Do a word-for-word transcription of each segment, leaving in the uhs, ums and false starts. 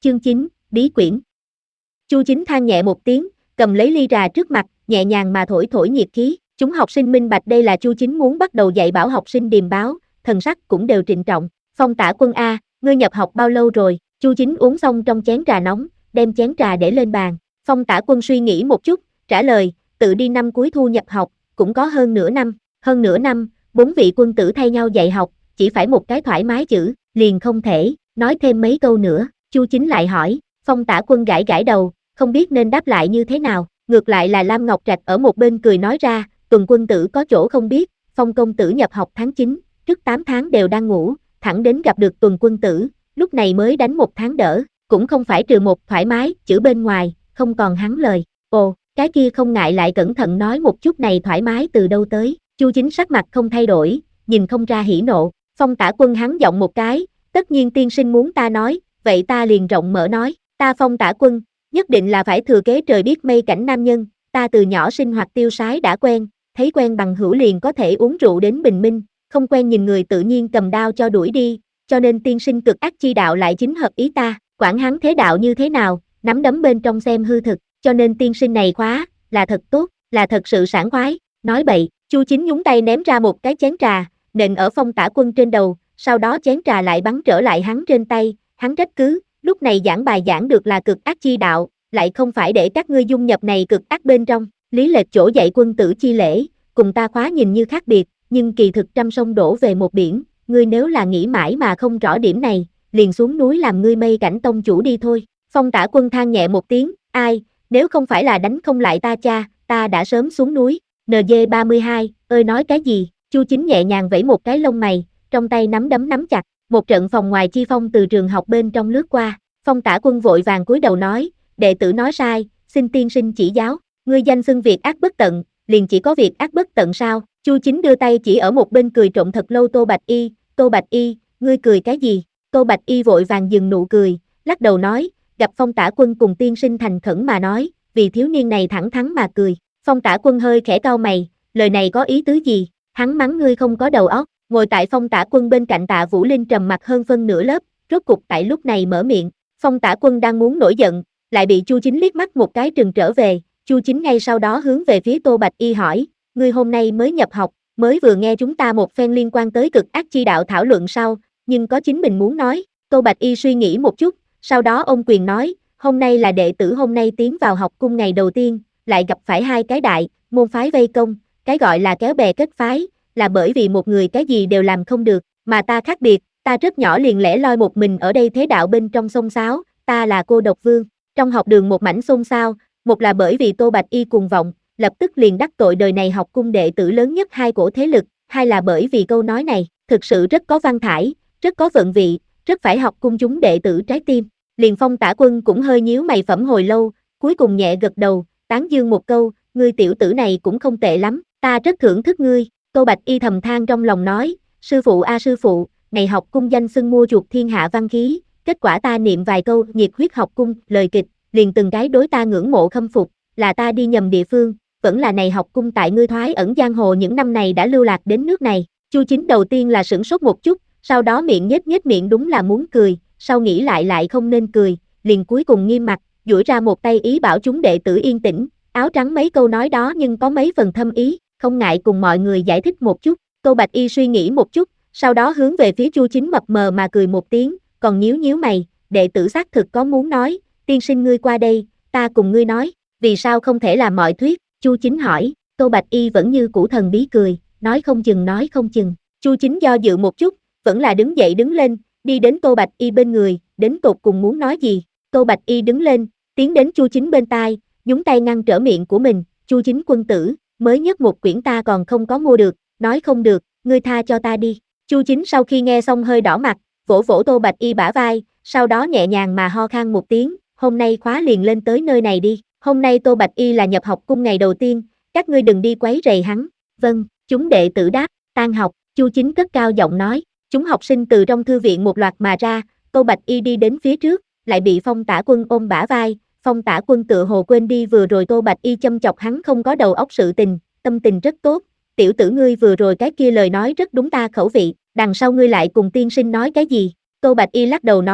Chương chín, Bí quyển. Chu Chính than nhẹ một tiếng, cầm lấy ly trà trước mặt, nhẹ nhàng mà thổi thổi nhiệt khí. Chúng học sinh minh bạch đây là Chu Chính muốn bắt đầu dạy bảo học sinh điềm báo, thần sắc cũng đều trịnh trọng. Phong Tả Quân a, ngươi nhập học bao lâu rồi? Chu Chính uống xong trong chén trà nóng, đem chén trà để lên bàn. Phong Tả Quân suy nghĩ một chút, trả lời, tự đi năm cuối thu nhập học, cũng có hơn nửa năm. Hơn nửa năm, bốn vị quân tử thay nhau dạy học, chỉ phải một cái thoải mái chữ, liền không thể. Nói thêm mấy câu nữa, Chu Chính lại hỏi. Phong Tả Quân gãi gãi đầu, không biết nên đáp lại như thế nào. Ngược lại là Lam Ngọc Trạch ở một bên cười nói ra, Tuần quân tử có chỗ không biết, Phong công tử nhập học tháng chín, trước tám tháng đều đang ngủ, thẳng đến gặp được Tuần quân tử, lúc này mới đánh một tháng đỡ, cũng không phải trừ một thoải mái, chữ bên ngoài, không còn hắn lời. Ồ, cái kia không ngại lại cẩn thận nói một chút này thoải mái từ đâu tới. Chu Chính sắc mặt không thay đổi, nhìn không ra hỉ nộ. Phong Tả Quân hắn giọng một cái, tất nhiên tiên sinh muốn ta nói, vậy ta liền rộng mở nói, ta Phong Tả Quân, nhất định là phải thừa kế trời biết mây cảnh nam nhân, ta từ nhỏ sinh hoạt tiêu sái đã quen, thấy quen bằng hữu liền có thể uống rượu đến bình minh, không quen nhìn người tự nhiên cầm đao cho đuổi đi, cho nên tiên sinh cực ác chi đạo lại chính hợp ý ta, quản hắn thế đạo như thế nào, nắm đấm bên trong xem hư thực, cho nên tiên sinh này khóa, là thật tốt, là thật sự sảng khoái, nói bậy. Chu Chính nhúng tay ném ra một cái chén trà, nện ở Phong Tả Quân trên đầu, sau đó chén trà lại bắn trở lại hắn trên tay, hắn trách cứ, lúc này giảng bài giảng được là cực ác chi đạo, lại không phải để các ngươi dung nhập này cực ác bên trong, lý lệch chỗ dạy quân tử chi lễ, cùng ta khóa nhìn như khác biệt, nhưng kỳ thực trăm sông đổ về một biển, ngươi nếu là nghĩ mãi mà không rõ điểm này, liền xuống núi làm ngươi mây cảnh tông chủ đi thôi. Phong Tả Quân than nhẹ một tiếng, ai, nếu không phải là đánh không lại ta cha, ta đã sớm xuống núi. en giê ba mươi hai, ơi nói cái gì? Chu Chính nhẹ nhàng vẫy một cái lông mày, trong tay nắm đấm nắm chặt, một trận phòng ngoài chi phong từ trường học bên trong lướt qua. Phong Tả Quân vội vàng cúi đầu nói, đệ tử nói sai, xin tiên sinh chỉ giáo, ngươi danh xưng việc ác bất tận, liền chỉ có việc ác bất tận sao? Chu Chính đưa tay chỉ ở một bên cười trộm thật lâu Tô Bạch Y, Tô Bạch Y, ngươi cười cái gì? Tô Bạch Y vội vàng dừng nụ cười, lắc đầu nói, gặp Phong Tả Quân cùng tiên sinh thành khẩn mà nói, vì thiếu niên này thẳng thắn mà cười. Phong Tả Quân hơi khẽ cau mày, lời này có ý tứ gì? Hắn mắng ngươi không có đầu óc. Ngồi tại Phong Tả Quân bên cạnh Tạ Vũ Linh trầm mặt hơn phân nửa lớp, rốt cục tại lúc này mở miệng. Phong Tả Quân đang muốn nổi giận, lại bị Chu Chính liếc mắt một cái trừng trở về. Chu Chính ngay sau đó hướng về phía Tô Bạch Y hỏi, ngươi hôm nay mới nhập học, mới vừa nghe chúng ta một phen liên quan tới cực ác chi đạo thảo luận sau, nhưng có chính mình muốn nói. Tô Bạch Y suy nghĩ một chút, sau đó ôm quyền nói, hôm nay là đệ tử hôm nay tiến vào học cung ngày đầu tiên, lại gặp phải hai cái đại môn phái vây công, cái gọi là kéo bè kết phái, là bởi vì một người cái gì đều làm không được, mà ta khác biệt, ta rất nhỏ liền lẻ loi một mình ở đây thế đạo bên trong xôn xáo, ta là cô độc vương. Trong học đường một mảnh xôn xao, một là bởi vì Tô Bạch Y cuồng vọng, lập tức liền đắc tội đời này học cung đệ tử lớn nhất hai cổ thế lực, hai là bởi vì câu nói này, thực sự rất có văn thải, rất có vận vị, rất phải học cung chúng đệ tử trái tim. Liền Phong Tả Quân cũng hơi nhíu mày phẩm hồi lâu, cuối cùng nhẹ gật đầu, tán dương một câu, ngươi tiểu tử này cũng không tệ lắm, ta rất thưởng thức ngươi. Tô Bạch Y thầm than trong lòng nói, sư phụ a sư phụ, ngày học cung danh xưng mua chuộc thiên hạ văn khí, kết quả ta niệm vài câu nhiệt huyết học cung, lời kịch, liền từng cái đối ta ngưỡng mộ khâm phục, là ta đi nhầm địa phương, vẫn là này học cung tại ngươi thoái ẩn giang hồ những năm này đã lưu lạc đến nước này. Chu Chính đầu tiên là sửng sốt một chút, sau đó miệng nhếch nhếch miệng đúng là muốn cười, sau nghĩ lại lại không nên cười, liền cuối cùng nghiêm mặt, duỗi ra một tay ý bảo chúng đệ tử yên tĩnh, áo trắng mấy câu nói đó nhưng có mấy phần thâm ý, không ngại cùng mọi người giải thích một chút. Tô Bạch Y suy nghĩ một chút, sau đó hướng về phía Chu Chính mập mờ mà cười một tiếng, còn nhíu nhíu mày, đệ tử xác thực có muốn nói, tiên sinh ngươi qua đây, ta cùng ngươi nói, vì sao không thể làm mọi thuyết? Chu Chính hỏi. Tô Bạch Y vẫn như cũ thần bí cười, nói không chừng nói không chừng. Chu Chính do dự một chút, vẫn là đứng dậy đứng lên, đi đến Tô Bạch Y bên người, đến tột cùng muốn nói gì? Tô Bạch Y đứng lên, tiến đến Chu Chính bên tai, nhúng tay ngăn trở miệng của mình, Chu Chính quân tử, mới nhất một quyển ta còn không có mua được, nói không được, ngươi tha cho ta đi. Chu Chính sau khi nghe xong hơi đỏ mặt, vỗ vỗ Tô Bạch Y bả vai, sau đó nhẹ nhàng mà ho khan một tiếng, hôm nay khóa liền lên tới nơi này đi, hôm nay Tô Bạch Y là nhập học cung ngày đầu tiên, các ngươi đừng đi quấy rầy hắn. Vâng, chúng đệ tử đáp, tan học, Chu Chính cất cao giọng nói, chúng học sinh từ trong thư viện một loạt mà ra, Tô Bạch Y đi đến phía trước, lại bị Phong Tả Quân ôm bả vai, Phong Tả Quân tựa hồ quên đi vừa rồi Tô Bạch Y châm chọc hắn không có đầu óc sự tình, tâm tình rất tốt, tiểu tử ngươi vừa rồi cái kia lời nói rất đúng ta khẩu vị, đằng sau ngươi lại cùng tiên sinh nói cái gì? Tô Bạch Y lắc đầu nói,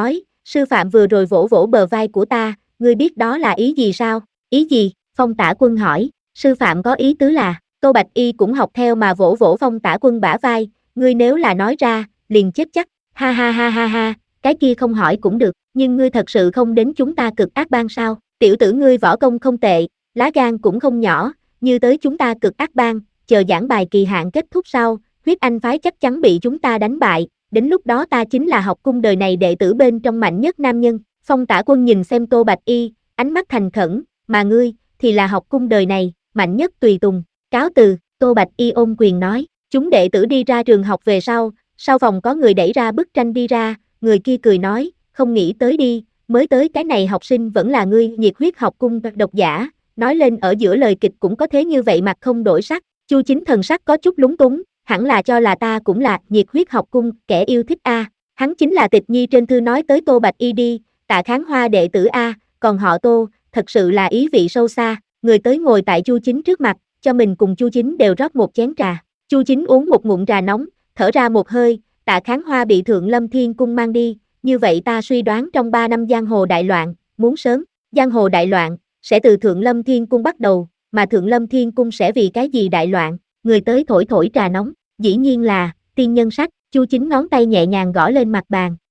sư phạm vừa rồi vỗ vỗ bờ vai của ta, ngươi biết đó là ý gì sao? Ý gì? Phong Tả Quân hỏi, sư phạm có ý tứ là, Tô Bạch Y cũng học theo mà vỗ vỗ Phong Tả Quân bả vai, ngươi nếu là nói ra, liền chết chắc, ha ha ha ha ha, cái kia không hỏi cũng được, nhưng ngươi thật sự không đến chúng ta cực ác bang sao? Tiểu tử ngươi võ công không tệ, lá gan cũng không nhỏ, như tới chúng ta cực ác bang, chờ giảng bài kỳ hạn kết thúc sau, huyết anh phái chắc chắn bị chúng ta đánh bại, đến lúc đó ta chính là học cung đời này đệ tử bên trong mạnh nhất nam nhân. Phong Tả Quân nhìn xem Tô Bạch Y, ánh mắt thành khẩn, mà ngươi, thì là học cung đời này, mạnh nhất tùy tùng, cáo từ, Tô Bạch Y ôm quyền nói, chúng đệ tử đi ra trường học về sau, sau phòng có người đẩy ra bức tranh đi ra, người kia cười nói, không nghĩ tới đi, mới tới cái này học sinh vẫn là ngươi, nhiệt huyết học cung độc giả, nói lên ở giữa lời kịch cũng có thế như vậy mặt không đổi sắc, Chu Chính thần sắc có chút lúng túng, hẳn là cho là ta cũng là nhiệt huyết học cung, kẻ yêu thích a, hắn chính là Tịch Nhi trên thư nói tới Tô Bạch Y đi, Tạ Kháng Hoa đệ tử a, còn họ Tô, thật sự là ý vị sâu xa, người tới ngồi tại Chu Chính trước mặt, cho mình cùng Chu Chính đều rót một chén trà, Chu Chính uống một ngụm trà nóng, thở ra một hơi, Tạ Kháng Hoa bị Thượng Lâm Thiên Cung mang đi, như vậy ta suy đoán trong ba năm giang hồ đại loạn, muốn sớm, giang hồ đại loạn, sẽ từ Thượng Lâm Thiên Cung bắt đầu, mà Thượng Lâm Thiên Cung sẽ vì cái gì đại loạn, người tới thổi thổi trà nóng, dĩ nhiên là, tiên nhân sách, Chu Chính ngón tay nhẹ nhàng gõ lên mặt bàn,